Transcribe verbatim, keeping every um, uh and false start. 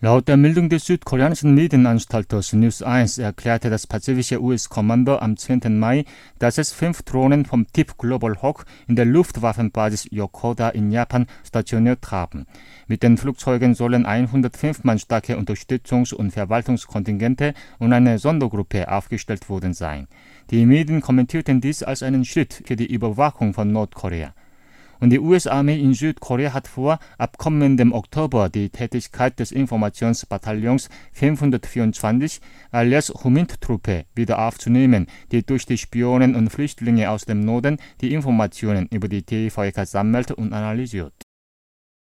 Laut der Meldung des südkoreanischen Medienanstalters News eins erklärte das pazifische U S-Kommando am zehnten Mai, dass es fünf Drohnen vom Typ Global Hawk in der Luftwaffenbasis Yokota in Japan stationiert haben. Mit den Flugzeugen sollen hundertfünf Mann starke Unterstützungs- und Verwaltungskontingente und eine Sondergruppe aufgestellt worden sein. Die Medien kommentierten dies als einen Schritt für die Überwachung von Nordkorea. Und die U S-Armee in Südkorea hat vor, ab kommendem Oktober die Tätigkeit des Informationsbataillons fünfhundertvierundzwanzig alias Humint-Truppe wieder aufzunehmen, die durch die Spionen und Flüchtlinge aus dem Norden die Informationen über die T V K sammelt und analysiert.